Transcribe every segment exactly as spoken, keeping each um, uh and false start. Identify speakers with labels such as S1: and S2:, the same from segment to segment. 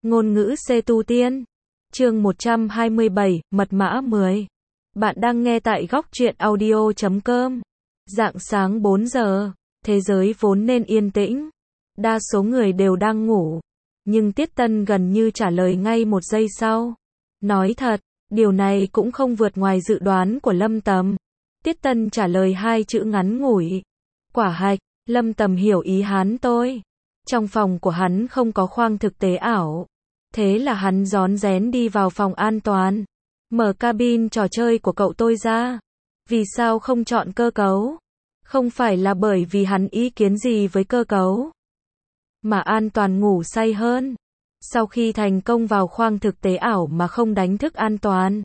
S1: Ngôn ngữ C tu tiên. Chương một trăm hai mươi bảy, mật mã mười. Bạn đang nghe tại góc truyện audio chấm com. Rạng sáng bốn giờ, thế giới vốn nên yên tĩnh. Đa số người đều đang ngủ. Nhưng Tiết Tân gần như trả lời ngay một giây sau. Nói thật, điều này cũng không vượt ngoài dự đoán của Lâm Tầm. Tiết Tân trả lời hai chữ ngắn ngủi. Quả hạch. Lâm Tầm hiểu ý hắn tôi. Trong phòng của hắn không có khoang thực tế ảo. Thế là hắn rón rén đi vào phòng an toàn. Mở cabin trò chơi của cậu tôi ra. Vì sao không chọn cơ cấu? Không phải là bởi vì hắn ý kiến gì với cơ cấu. Mà an toàn ngủ say hơn. Sau khi thành công vào khoang thực tế ảo mà không đánh thức an toàn.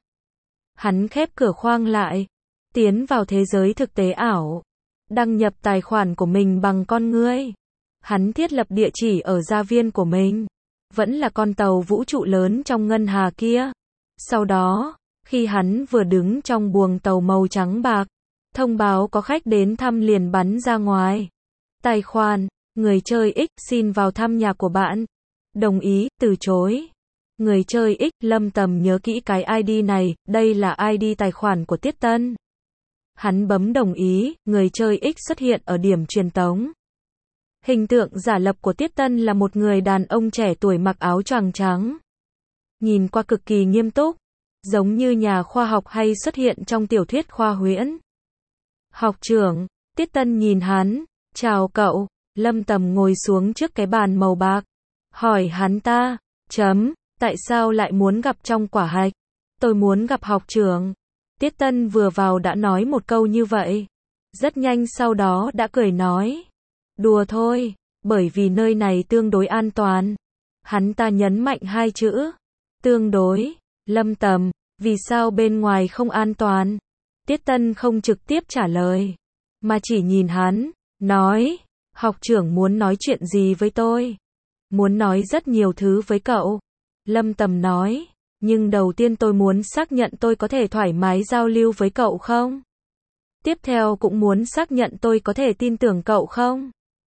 S1: Hắn khép cửa khoang lại. Tiến vào thế giới thực tế ảo. Đăng nhập tài khoản của mình bằng con ngươi. Hắn thiết lập địa chỉ ở gia viên của mình. Vẫn là con tàu vũ trụ lớn trong ngân hà kia. Sau đó, khi hắn vừa đứng trong buồng tàu màu trắng bạc, thông báo có khách đến thăm liền bắn ra ngoài. Tài khoản, người chơi X xin vào thăm nhà của bạn. Đồng ý, từ chối. Người chơi X, Lâm Tầm nhớ kỹ cái i đê này, đây là i đê tài khoản của Tiết Tân. Hắn bấm đồng ý, người chơi X xuất hiện ở điểm truyền tống. Hình tượng giả lập của Tiết Tân là một người đàn ông trẻ tuổi mặc áo choàng trắng. Nhìn qua cực kỳ nghiêm túc, giống như nhà khoa học hay xuất hiện trong tiểu thuyết khoa huyễn. Học trưởng, Tiết Tân nhìn hắn, chào cậu. Lâm Tầm ngồi xuống trước cái bàn màu bạc. Hỏi hắn ta, chấm, tại sao lại muốn gặp trong quả hạch? Tôi muốn gặp học trưởng. Tiết Tân vừa vào đã nói một câu như vậy. Rất nhanh sau đó đã cười nói. Đùa thôi, bởi vì nơi này tương đối an toàn. Hắn ta nhấn mạnh hai chữ. Tương đối. Lâm Tầm, vì sao bên ngoài không an toàn? Tiết Tân không trực tiếp trả lời, mà chỉ nhìn hắn, nói. Học trưởng muốn nói chuyện gì với tôi? Muốn nói rất nhiều thứ với cậu. Lâm Tầm nói. Nhưng đầu tiên tôi muốn xác nhận tôi có thể thoải mái giao lưu với cậu không? Tiếp theo cũng muốn xác nhận tôi có thể tin tưởng cậu không?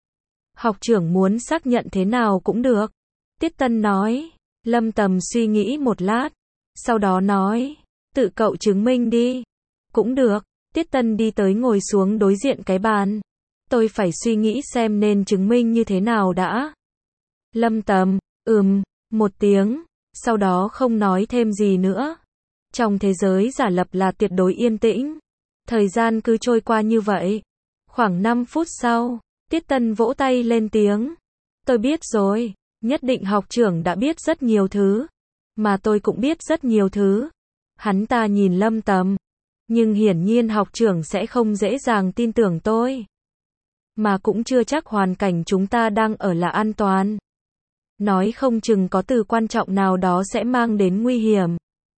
S1: Học trưởng muốn xác nhận thế nào cũng được. Tiết Tân nói. Lâm Tầm suy nghĩ một lát. Sau đó nói. Tự cậu chứng minh đi. Cũng được. Tiết Tân đi tới ngồi xuống đối diện cái bàn. Tôi phải suy nghĩ xem nên chứng minh như thế nào đã. Lâm Tầm, ừm, một tiếng. Sau đó không nói thêm gì nữa. Trong thế giới giả lập là tuyệt đối yên tĩnh. Thời gian cứ trôi qua như vậy. Khoảng năm phút sau, Tiết Tân vỗ tay lên tiếng. Tôi biết rồi, nhất định học trưởng đã biết rất nhiều thứ. Mà tôi cũng biết rất nhiều thứ. Hắn ta nhìn Lâm Tầm. Nhưng hiển nhiên học trưởng sẽ không dễ dàng tin tưởng tôi. Mà cũng chưa chắc hoàn cảnh chúng ta đang ở là an toàn. Nói không chừng có từ quan trọng nào đó sẽ mang đến nguy hiểm.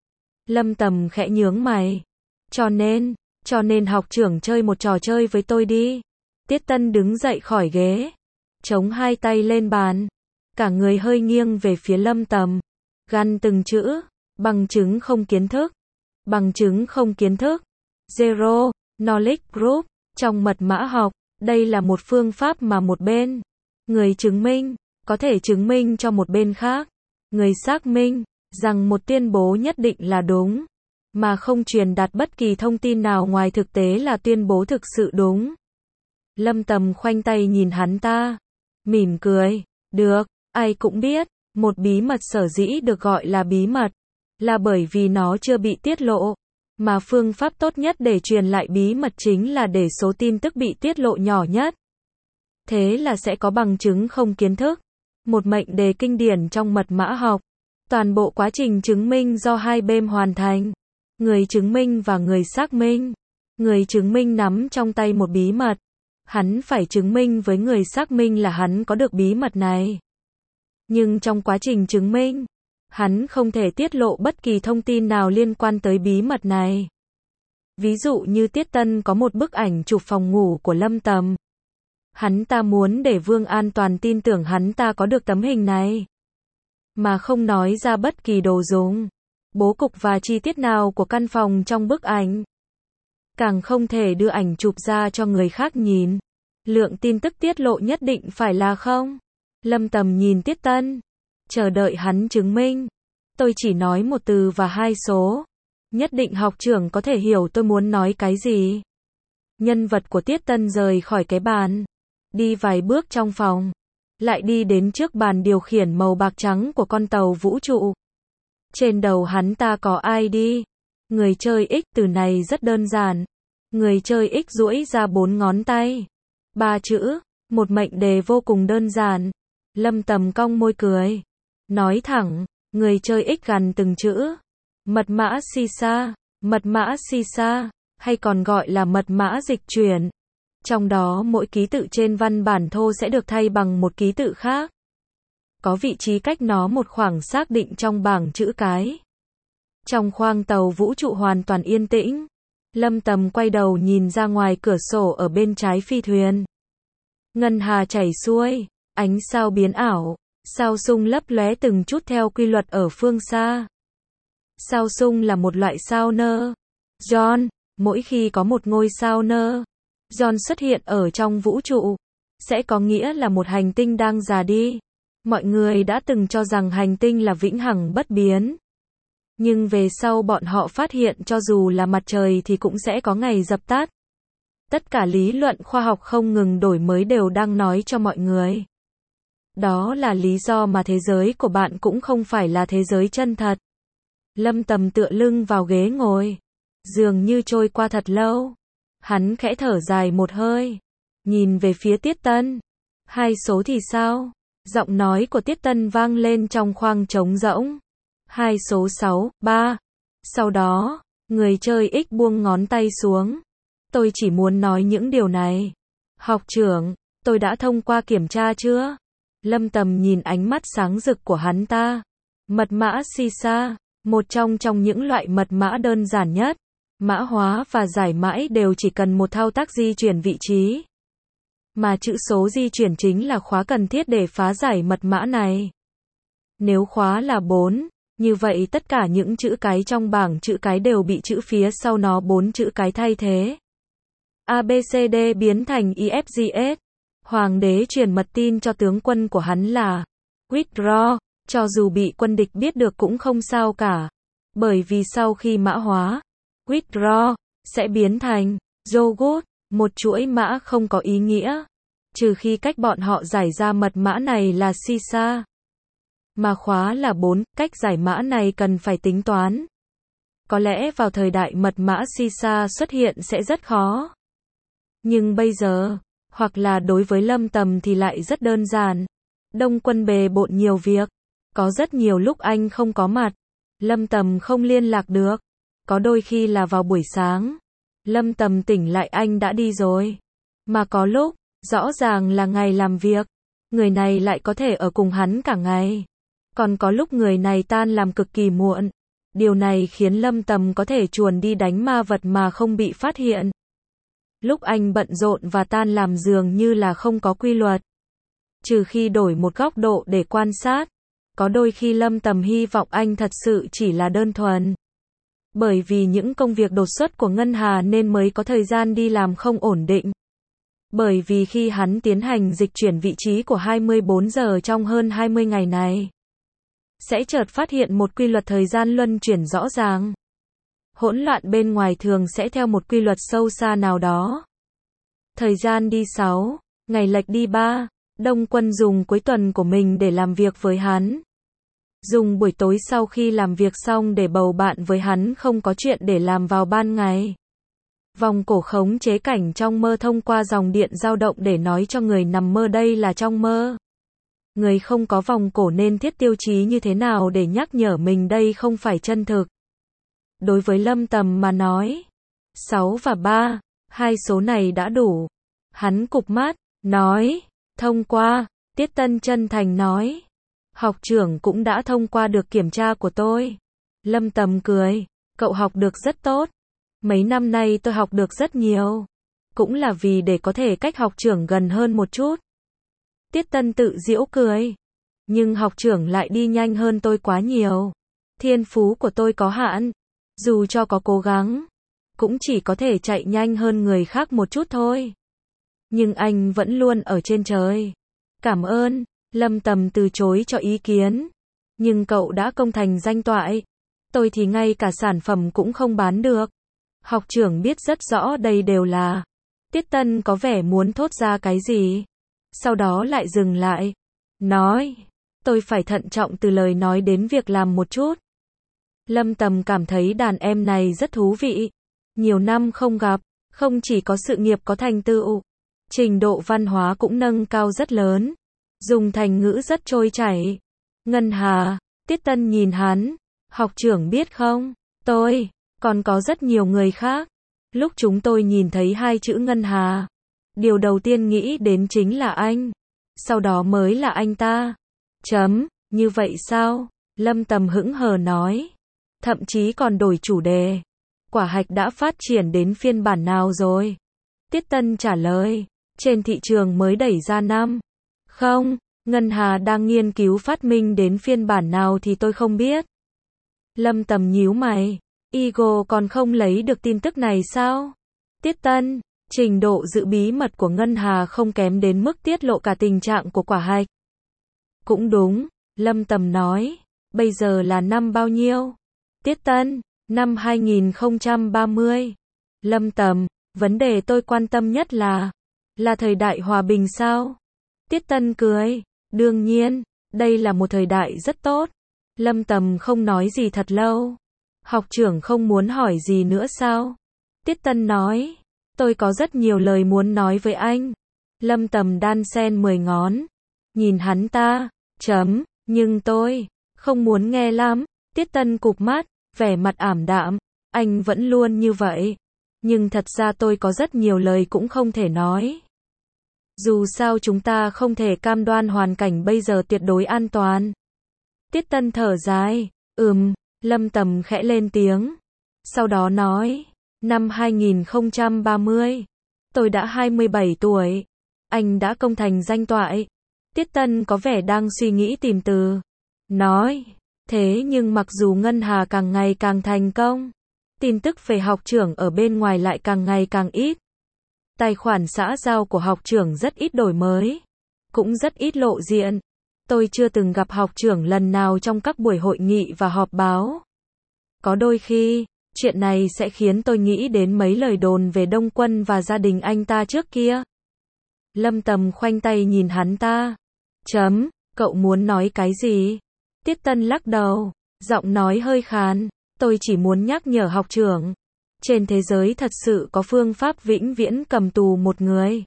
S1: Lâm Tầm khẽ nhướng mày. Cho nên, cho nên học trưởng chơi một trò chơi với tôi đi. Tiết Tân đứng dậy khỏi ghế. Chống hai tay lên bàn. Cả người hơi nghiêng về phía Lâm Tầm. Gằn từng chữ. Bằng chứng không kiến thức. Bằng chứng không kiến thức. Zero Knowledge Group. Trong mật mã học, đây là một phương pháp mà một bên. Người chứng minh. Có thể chứng minh cho một bên khác. Người xác minh. Rằng một tuyên bố nhất định là đúng. Mà không truyền đạt bất kỳ thông tin nào ngoài thực tế là tuyên bố thực sự đúng. Lâm Tầm khoanh tay nhìn hắn ta. Mỉm cười. Được, ai cũng biết. Một bí mật sở dĩ được gọi là bí mật. Là bởi vì nó chưa bị tiết lộ. Mà phương pháp tốt nhất để truyền lại bí mật chính là để số tin tức bị tiết lộ nhỏ nhất. Thế là sẽ có bằng chứng không kiến thức. Một mệnh đề kinh điển trong mật mã học. Toàn bộ quá trình chứng minh do hai bên hoàn thành. Người chứng minh và người xác minh. Người chứng minh nắm trong tay một bí mật. Hắn phải chứng minh với người xác minh là hắn có được bí mật này. Nhưng trong quá trình chứng minh, hắn không thể tiết lộ bất kỳ thông tin nào liên quan tới bí mật này. Ví dụ như Tiết Tân có một bức ảnh chụp phòng ngủ của Lâm Tầm. Hắn ta muốn để Vương An Toàn tin tưởng hắn ta có được tấm hình này. Mà không nói ra bất kỳ đồ dùng, bố cục và chi tiết nào của căn phòng trong bức ảnh. Càng không thể đưa ảnh chụp ra cho người khác nhìn. Lượng tin tức tiết lộ nhất định phải là không. Lâm Tầm nhìn Tiết Tân. chờ đợi hắn chứng minh. Tôi chỉ nói một từ và hai số. Nhất định học trưởng có thể hiểu tôi muốn nói cái gì. Nhân vật của Tiết Tân rời khỏi cái bàn. Đi vài bước trong phòng. Lại đi đến trước bàn điều khiển màu bạc trắng của con tàu vũ trụ. Trên đầu hắn ta có i đê. Người chơi X, từ này rất đơn giản. Người chơi X duỗi ra bốn ngón tay. Ba chữ. Một mệnh đề vô cùng đơn giản. Lâm Tầm cong môi cười. Nói thẳng. Người chơi X gằn từng chữ. Mật mã Sisa. Mật mã Sisa. Hay còn gọi là mật mã dịch chuyển. Trong đó mỗi ký tự trên văn bản thô sẽ được thay bằng một ký tự khác. Có vị trí cách nó một khoảng xác định trong bảng chữ cái. Trong khoang tàu vũ trụ hoàn toàn yên tĩnh. Lâm Tầm quay đầu nhìn ra ngoài cửa sổ ở bên trái phi thuyền. Ngân hà chảy xuôi, ánh sao biến ảo, sao sung lấp lóe từng chút theo quy luật ở phương xa. Sao sung là một loại sao nơ. John, mỗi khi có một ngôi sao nơ, John xuất hiện ở trong vũ trụ, sẽ có nghĩa là một hành tinh đang già đi. Mọi người đã từng cho rằng hành tinh là vĩnh hằng bất biến. Nhưng về sau bọn họ phát hiện cho dù là mặt trời thì cũng sẽ có ngày dập tắt. Tất cả lý luận khoa học không ngừng đổi mới đều đang nói cho mọi người. Đó là lý do mà thế giới của bạn cũng không phải là thế giới chân thật. Lâm Tầm tựa lưng vào ghế ngồi. Dường như trôi qua thật lâu. Hắn khẽ thở dài một hơi. Nhìn về phía Tiết Tân. Hai số thì sao? Giọng nói của Tiết Tân vang lên trong khoang trống rỗng. Hai số sáu, ba. Sau đó, người chơi X buông ngón tay xuống. Tôi chỉ muốn nói những điều này. Học trưởng, tôi đã thông qua kiểm tra chưa? Lâm Tầm nhìn ánh mắt sáng rực của hắn ta. Mật mã Sisa, một trong trong những loại mật mã đơn giản nhất. Mã hóa và giải mãi đều chỉ cần một thao tác di chuyển vị trí. Mà chữ số di chuyển chính là khóa cần thiết để phá giải mật mã này. Nếu khóa là bốn, như vậy tất cả những chữ cái trong bảng chữ cái đều bị chữ phía sau nó bốn chữ cái thay thế. A B C D biến thành E F G H. Hoàng đế truyền mật tin cho tướng quân của hắn là withdraw, cho dù bị quân địch biết được cũng không sao cả. Bởi vì sau khi mã hóa, withdraw sẽ biến thành yogurt, một chuỗi mã không có ý nghĩa. Trừ khi cách bọn họ giải ra mật mã này là Sisa. Mà khóa là bốn, cách giải mã này cần phải tính toán. Có lẽ vào thời đại mật mã Sisa xuất hiện sẽ rất khó. Nhưng bây giờ, hoặc là đối với Lâm Tầm thì lại rất đơn giản. Đông quân bề bộn nhiều việc. Có rất nhiều lúc anh không có mặt. Lâm Tầm không liên lạc được. Có đôi khi là vào buổi sáng. Lâm Tầm tỉnh lại anh đã đi rồi. Mà có lúc, rõ ràng là ngày làm việc. Người này lại có thể ở cùng hắn cả ngày. Còn có lúc người này tan làm cực kỳ muộn. Điều này khiến Lâm Tầm có thể chuồn đi đánh ma vật mà không bị phát hiện. Lúc anh bận rộn và tan làm dường như là không có quy luật. Trừ khi đổi một góc độ để quan sát. Có đôi khi Lâm Tầm hy vọng anh thật sự chỉ là đơn thuần. Bởi vì những công việc đột xuất của Ngân Hà nên mới có thời gian đi làm không ổn định. Bởi vì khi hắn tiến hành dịch chuyển vị trí của hai mươi bốn giờ trong hơn hai mươi ngày này, sẽ chợt phát hiện một quy luật thời gian luân chuyển rõ ràng. Hỗn loạn bên ngoài thường sẽ theo một quy luật sâu xa nào đó. Thời gian đi sáu, ngày lệch đi ba, Đông Quân dùng cuối tuần của mình để làm việc với hắn. Dùng buổi tối sau khi làm việc xong để bầu bạn với hắn không có chuyện để làm vào ban ngày. Vòng cổ khống chế cảnh trong mơ thông qua dòng điện dao động để nói cho người nằm mơ đây là trong mơ. Người không có vòng cổ nên thiết tiêu chí như thế nào để nhắc nhở mình đây không phải chân thực. Đối với Lâm Tầm mà nói, sáu và ba, hai số này đã đủ. Hắn cụp mắt, nói, thông qua, Tiết Tân chân thành nói. Học trưởng cũng đã thông qua được kiểm tra của tôi. Lâm Tầm cười, cậu học được rất tốt. Mấy năm nay tôi học được rất nhiều. Cũng là vì để có thể cách học trưởng gần hơn một chút. Tiết Tân tự giễu cười. Nhưng học trưởng lại đi nhanh hơn tôi quá nhiều. Thiên phú của tôi có hạn. Dù cho có cố gắng, cũng chỉ có thể chạy nhanh hơn người khác một chút thôi. Nhưng anh vẫn luôn ở trên trời. Cảm ơn. Lâm Tầm từ chối cho ý kiến. Nhưng cậu đã công thành danh toại. Tôi thì ngay cả sản phẩm cũng không bán được. Học trưởng biết rất rõ đây đều là. Tiết Tân có vẻ muốn thốt ra cái gì. Sau đó lại dừng lại. Nói. Tôi phải thận trọng từ lời nói đến việc làm một chút. Lâm Tầm cảm thấy đàn em này rất thú vị. Nhiều năm không gặp. Không chỉ có sự nghiệp có thành tựu. Trình độ văn hóa cũng nâng cao rất lớn. Dùng thành ngữ rất trôi chảy. Ngân Hà. Tiết Tân nhìn hắn. Học trưởng biết không? Tôi. Còn có rất nhiều người khác. Lúc chúng tôi nhìn thấy hai chữ Ngân Hà. Điều đầu tiên nghĩ đến chính là anh. Sau đó mới là anh ta. Chấm. Như vậy sao? Lâm Tầm hững hờ nói. Thậm chí còn đổi chủ đề. Quả hạch đã phát triển đến phiên bản nào rồi? Tiết Tân trả lời. Trên thị trường mới đẩy ra năm. Không, Ngân Hà đang nghiên cứu phát minh đến phiên bản nào thì tôi không biết. Lâm Tầm nhíu mày. Eagle còn không lấy được tin tức này sao? Tiết Tân. Trình độ giữ bí mật của Ngân Hà không kém đến mức tiết lộ cả tình trạng của quả hạch. Cũng đúng, Lâm Tầm nói. Bây giờ là năm bao nhiêu? Tiết Tân. Năm hai nghìn không trăm ba mươi. Lâm Tầm. Vấn đề tôi quan tâm nhất là. Là thời đại hòa bình sao? Tiết Tân cười. Đương nhiên. Đây là một thời đại rất tốt. Lâm Tầm không nói gì thật lâu. Học trưởng không muốn hỏi gì nữa sao? Tiết Tân nói. Tôi có rất nhiều lời muốn nói với anh. Lâm Tầm đan sen mười ngón. Nhìn hắn ta. Chấm. Nhưng tôi. Không muốn nghe lắm. Tiết Tân cụp mắt. Vẻ mặt ảm đạm. Anh vẫn luôn như vậy. Nhưng thật ra tôi có rất nhiều lời cũng không thể nói. Dù sao chúng ta không thể cam đoan hoàn cảnh bây giờ tuyệt đối an toàn. Tiết Tân thở dài. Ừm. Lâm Tầm khẽ lên tiếng. Sau đó nói. Năm hai nghìn không trăm ba mươi. Tôi đã hai mươi bảy tuổi. Anh đã công thành danh toại. Tiết Tân có vẻ đang suy nghĩ tìm từ. Nói. Thế nhưng mặc dù Ngân Hà càng ngày càng thành công. Tin tức về học trưởng ở bên ngoài lại càng ngày càng ít. Tài khoản xã giao của học trưởng rất ít đổi mới. Cũng rất ít lộ diện. Tôi chưa từng gặp học trưởng lần nào trong các buổi hội nghị và họp báo. Có đôi khi, chuyện này sẽ khiến tôi nghĩ đến mấy lời đồn về Đông Quân và gia đình anh ta trước kia. Lâm Tầm khoanh tay nhìn hắn ta. Chấm, cậu muốn nói cái gì? Tiết Tân lắc đầu, giọng nói hơi khàn. Tôi chỉ muốn nhắc nhở học trưởng. Trên thế giới thật sự có phương pháp vĩnh viễn cầm tù một người.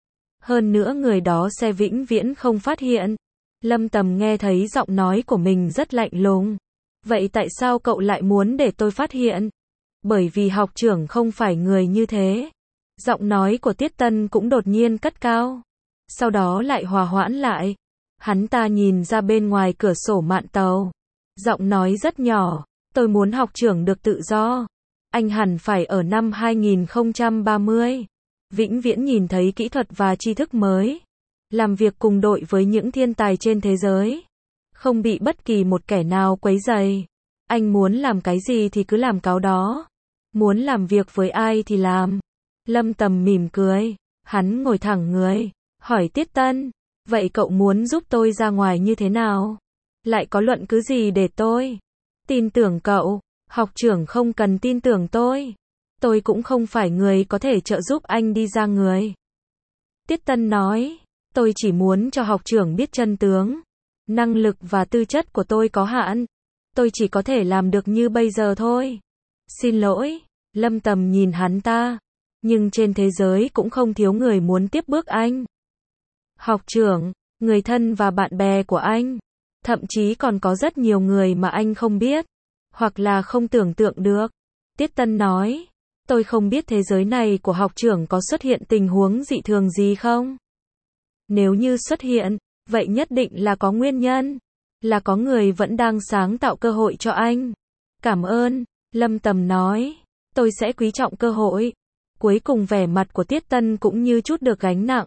S1: Hơn nữa người đó sẽ vĩnh viễn không phát hiện. Lâm Tầm nghe thấy giọng nói của mình rất lạnh lùng. Vậy tại sao cậu lại muốn để tôi phát hiện? Bởi vì học trưởng không phải người như thế. Giọng nói của Tiết Tân cũng đột nhiên cất cao. Sau đó lại hòa hoãn lại. Hắn ta nhìn ra bên ngoài cửa sổ mạn tàu. Giọng nói rất nhỏ. Tôi muốn học trưởng được tự do. Anh hẳn phải ở năm hai nghìn không trăm ba mươi. Vĩnh viễn nhìn thấy kỹ thuật và tri thức mới. Làm việc cùng đội với những thiên tài trên thế giới. Không bị bất kỳ một kẻ nào quấy rầy. Anh muốn làm cái gì thì cứ làm cáo đó. Muốn làm việc với ai thì làm. Lâm Tầm mỉm cười. Hắn ngồi thẳng người. Hỏi Tiết Tân. Vậy cậu muốn giúp tôi ra ngoài như thế nào? Lại có luận cứ gì để tôi tin tưởng cậu? Học trưởng không cần tin tưởng tôi. Tôi cũng không phải người có thể trợ giúp anh đi ra người. Tiết Tân nói. Tôi chỉ muốn cho học trưởng biết chân tướng. Năng lực và tư chất của tôi có hạn. Tôi chỉ có thể làm được như bây giờ thôi. Xin lỗi. Lâm Tầm nhìn hắn ta. Nhưng trên thế giới cũng không thiếu người muốn tiếp bước anh. Học trưởng, người thân và bạn bè của anh. Thậm chí còn có rất nhiều người mà anh không biết. Hoặc là không tưởng tượng được. Tiết Tân nói. Tôi không biết thế giới này của học trưởng có xuất hiện tình huống dị thường gì không? Nếu như xuất hiện, vậy nhất định là có nguyên nhân. Là có người vẫn đang sáng tạo cơ hội cho anh. Cảm ơn, Lâm Tầm nói. Tôi sẽ quý trọng cơ hội. Cuối cùng vẻ mặt của Tiết Tân cũng như chút được gánh nặng.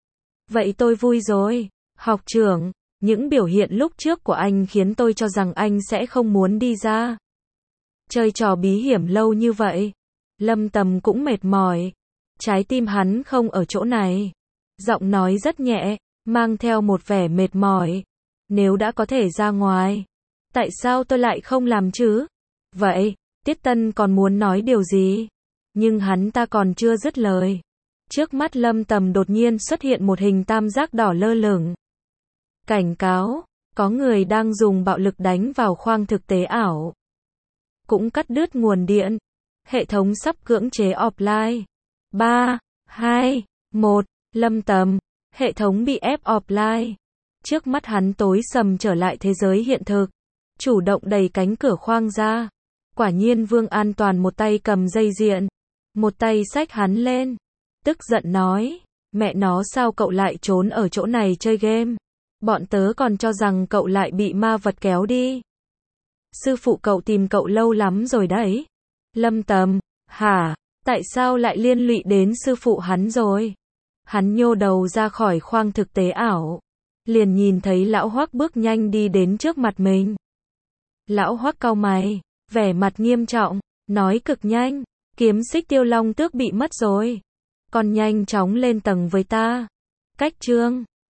S1: Vậy tôi vui rồi. Học trưởng, những biểu hiện lúc trước của anh khiến tôi cho rằng anh sẽ không muốn đi ra. Chơi trò bí hiểm lâu như vậy. Lâm Tầm cũng mệt mỏi. Trái tim hắn không ở chỗ này. Giọng nói rất nhẹ, mang theo một vẻ mệt mỏi. Nếu đã có thể ra ngoài, Tại sao tôi lại không làm chứ? Vậy, Tiết Tân còn muốn nói điều gì? Nhưng hắn ta còn chưa dứt lời. Trước mắt Lâm Tầm đột nhiên xuất hiện một hình tam giác đỏ lơ lửng. Cảnh cáo, có người đang dùng bạo lực đánh vào khoang thực tế ảo. Cũng cắt đứt nguồn điện. Hệ thống sắp cưỡng chế offline. ba, hai, một, Lâm Tầm. Hệ thống bị ép offline. Trước mắt hắn tối sầm trở lại thế giới hiện thực. Chủ động đẩy cánh cửa khoang ra. Quả nhiên Vương An Toàn một tay cầm dây diện. Một tay xách hắn lên. Tức giận nói. Mẹ nó sao cậu lại trốn ở chỗ này chơi game? Bọn tớ còn cho rằng cậu lại bị ma vật kéo đi. Sư phụ cậu tìm cậu lâu lắm rồi đấy. Lâm Tầm. Hả? Tại sao lại liên lụy đến sư phụ hắn rồi? Hắn nhô đầu ra khỏi khoang thực tế ảo. Liền nhìn thấy lão Hoắc bước nhanh đi đến trước mặt mình. Lão Hoắc cau mày, vẻ mặt nghiêm trọng, nói cực nhanh, kiếm xích Tiêu Long Tước bị mất rồi. Còn nhanh chóng lên tầng với ta. Cách chương